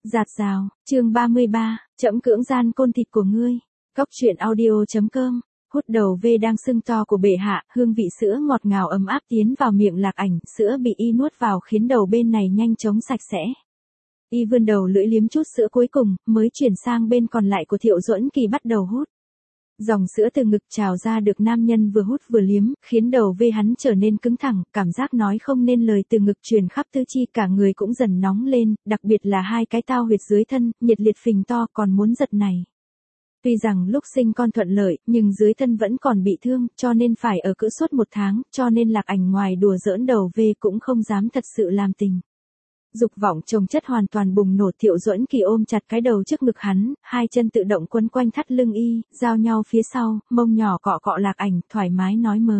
Giạt rào, chương 33, trẫm cưỡng gian côn thịt của ngươi. Cóc truyện audio.com. Hút đầu V đang sưng to của bệ hạ, hương vị sữa ngọt ngào ấm áp tiến vào miệng Lạc Ảnh, sữa bị y nuốt vào khiến đầu bên này nhanh chóng sạch sẽ. Y vươn đầu lưỡi liếm chút sữa cuối cùng, mới chuyển sang bên còn lại của Thiệu Duẫn Kỳ bắt đầu hút. Dòng sữa từ ngực trào ra được nam nhân vừa hút vừa liếm, khiến đầu V hắn trở nên cứng thẳng, cảm giác nói không nên lời từ ngực truyền khắp tứ chi, cả người cũng dần nóng lên, đặc biệt là hai cái tao huyệt dưới thân, nhiệt liệt phình to còn muốn giật này. Tuy rằng lúc sinh con thuận lợi, nhưng dưới thân vẫn còn bị thương, cho nên phải ở cữ suốt 1 tháng, cho nên Lạc Ảnh ngoài đùa giỡn đầu V cũng không dám thật sự làm tình. Dục vọng chồng chất hoàn toàn bùng nổ, Thiệu Duẫn Kỳ ôm chặt cái đầu trước ngực hắn, hai chân tự động quấn quanh thắt lưng y, giao nhau phía sau, mông nhỏ cọ cọ Lạc Ảnh, thoải mái nói mớ.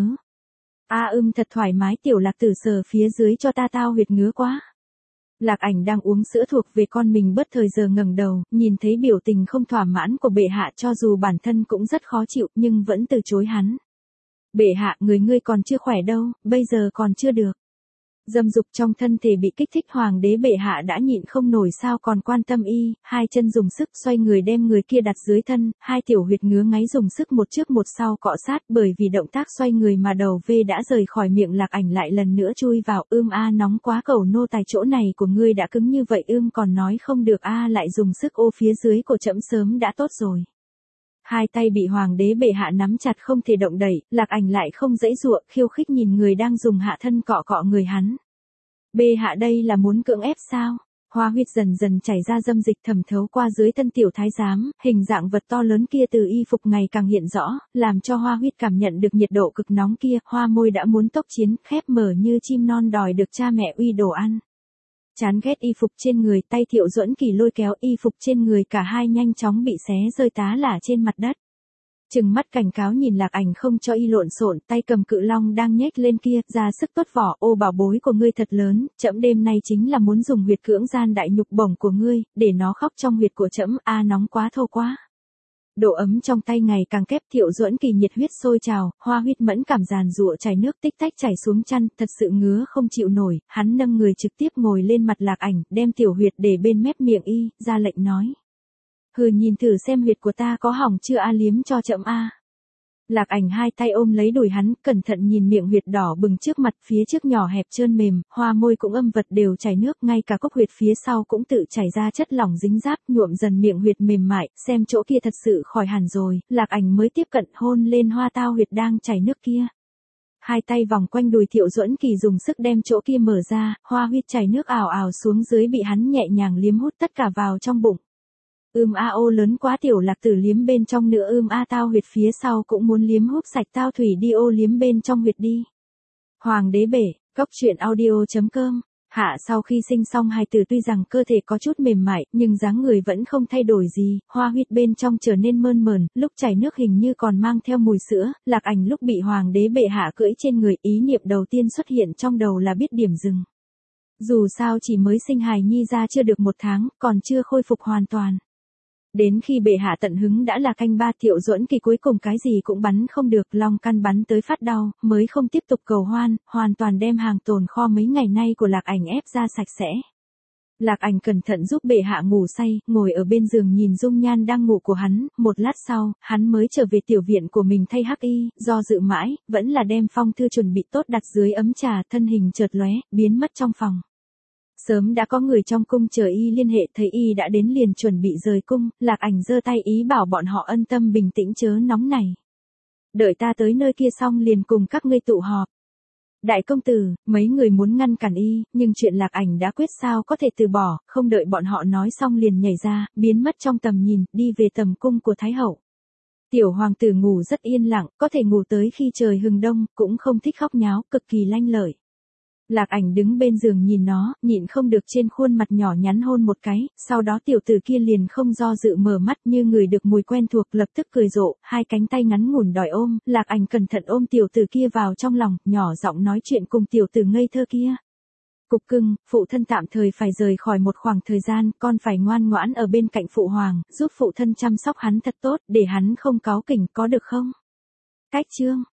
Thật thoải mái, tiểu Lạc Tử sờ phía dưới cho ta, tao huyệt ngứa quá. Lạc Ảnh đang uống sữa thuộc về con mình bất thời giờ ngẩng đầu, nhìn thấy biểu tình không thỏa mãn của bệ hạ, cho dù bản thân cũng rất khó chịu nhưng vẫn từ chối hắn. Bệ hạ, ngươi còn chưa khỏe đâu, bây giờ còn chưa được. Dâm dục trong thân thể bị kích thích, hoàng đế bệ hạ đã nhịn không nổi sao còn quan tâm y, hai chân dùng sức xoay người đem người kia đặt dưới thân, hai tiểu huyệt ngứa ngáy dùng sức một trước một sau cọ sát, bởi vì động tác xoay người mà đầu V đã rời khỏi miệng Lạc Ảnh lại lần nữa chui vào. Nóng quá, cầu nô tài chỗ này của ngươi đã cứng như vậy, còn nói không được lại dùng sức ô phía dưới của trẫm sớm đã tốt rồi. Hai tay bị hoàng đế bệ hạ nắm chặt không thể động đẩy, Lạc Ảnh lại không giãy giụa, khiêu khích nhìn người đang dùng hạ thân cọ cọ người hắn. Bệ hạ đây là muốn cưỡng ép sao? Hoa huyết dần dần chảy ra, dâm dịch thẩm thấu qua dưới thân tiểu thái giám, hình dạng vật to lớn kia từ y phục ngày càng hiện rõ, làm cho Hoa huyết cảm nhận được nhiệt độ cực nóng kia, hoa môi đã muốn tốc chiến, khép mở như chim non đòi được cha mẹ uy đồ ăn. Chán ghét y phục trên người, tay Thiệu Duẫn Kỳ lôi kéo y phục trên người cả hai nhanh chóng bị xé rơi tá lả trên mặt đất. Trừng mắt cảnh cáo nhìn Lạc Ảnh không cho y lộn xộn, tay cầm cự long đang nhếch lên kia, ra sức tuốt vỏ. Ô bảo bối của ngươi thật lớn, trẫm đêm nay chính là muốn dùng huyệt cưỡng gian đại nhục bổng của ngươi, để nó khóc trong huyệt của trẫm. Nóng quá, thô quá. Độ ấm trong tay ngày càng kép, Thiệu Duẫn Kỳ nhiệt huyết sôi trào, hoa huyết mẫn cảm giàn giụa chảy nước tích tách chảy xuống chăn, thật sự ngứa không chịu nổi, hắn nâng người trực tiếp ngồi lên mặt Lạc Ảnh, đem tiểu huyệt để bên mép miệng y, ra lệnh nói. Nhìn thử xem huyệt của ta có hỏng chưa, liếm cho trẫm a. Lạc Ảnh hai tay ôm lấy đùi hắn, cẩn thận nhìn miệng huyệt đỏ bừng trước mặt, phía trước nhỏ hẹp trơn mềm, hoa môi cũng âm vật đều chảy nước, ngay cả cốc huyệt phía sau cũng tự chảy ra chất lỏng dính giáp, nhuộm dần miệng huyệt mềm mại, xem chỗ kia thật sự khỏi hẳn rồi. Lạc Ảnh mới tiếp cận hôn lên hoa tao huyệt đang chảy nước kia. Hai tay vòng quanh đùi Thiệu Duẫn Kỳ dùng sức đem chỗ kia mở ra, hoa huyết chảy nước ào ào xuống dưới bị hắn nhẹ nhàng liếm hút tất cả vào trong bụng. Ô lớn quá, tiểu Lạc Tử liếm bên trong nữa. Tao huyệt phía sau cũng muốn liếm hút sạch, tao thủy đi, ô liếm bên trong huyệt đi. Hoàng đế bể, cóc truyện audio.com. Hạ sau khi sinh xong hài tử tuy rằng cơ thể có chút mềm mại, nhưng dáng người vẫn không thay đổi gì, hoa huyết bên trong trở nên mơn mởn, lúc chảy nước hình như còn mang theo mùi sữa. Lạc Ảnh lúc bị hoàng đế bệ hạ cưỡi trên người, ý niệm đầu tiên xuất hiện trong đầu là biết điểm dừng. Dù sao chỉ mới sinh hài nhi ra chưa được 1 tháng, còn chưa khôi phục hoàn toàn. Đến khi bệ hạ tận hứng đã là canh 3, Thiệu Duẫn Kỳ cuối cùng cái gì cũng bắn không được, long căn bắn tới phát đau, mới không tiếp tục cầu hoan, hoàn toàn đem hàng tồn kho mấy ngày nay của Lạc Ảnh ép ra sạch sẽ. Lạc Ảnh cẩn thận giúp bệ hạ ngủ say, ngồi ở bên giường nhìn dung nhan đang ngủ của hắn, một lát sau, hắn mới trở về tiểu viện của mình thay hắc y, do dự mãi, vẫn là đem phong thư chuẩn bị tốt đặt dưới ấm trà, thân hình chợt lóe, biến mất trong phòng. Sớm đã có người trong cung chờ y liên hệ, thấy y đã đến liền chuẩn bị rời cung, Lạc Ảnh giơ tay ý bảo bọn họ ân tâm bình tĩnh chớ nóng này. Đợi ta tới nơi kia xong liền cùng các ngươi tụ họp. Đại công tử, mấy người muốn ngăn cản y, nhưng chuyện Lạc Ảnh đã quyết sao có thể từ bỏ, không đợi bọn họ nói xong liền nhảy ra, biến mất trong tầm nhìn, đi về tầm cung của Thái hậu. Tiểu hoàng tử ngủ rất yên lặng, có thể ngủ tới khi trời hừng đông, cũng không thích khóc nháo, cực kỳ lanh lợi. Lạc Ảnh đứng bên giường nhìn nó, nhịn không được trên khuôn mặt nhỏ nhắn hôn một cái, sau đó tiểu tử kia liền không do dự mở mắt như người được mùi quen thuộc, lập tức cười rộ, hai cánh tay ngắn ngủn đòi ôm. Lạc Ảnh cẩn thận ôm tiểu tử kia vào trong lòng, nhỏ giọng nói chuyện cùng tiểu tử ngây thơ kia. Cục cưng, phụ thân tạm thời phải rời khỏi một khoảng thời gian, con phải ngoan ngoãn ở bên cạnh phụ hoàng, giúp phụ thân chăm sóc hắn thật tốt, để hắn không cáu kỉnh, có được không? Cách chương.